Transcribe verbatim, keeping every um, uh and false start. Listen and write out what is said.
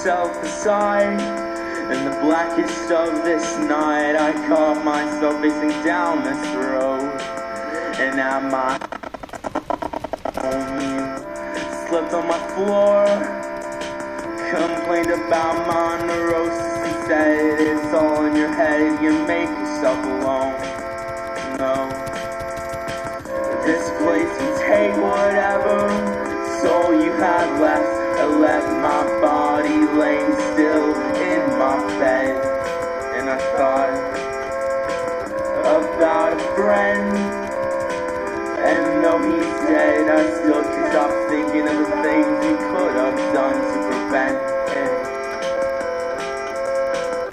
yourself aside. In the blackest of this night, I caught myself facing down this road. And at my home, you slept on my floor, complained about my neurosis and said it's all in your head, you make yourself alone. No, this place can take whatever soul you have left. I left my body laying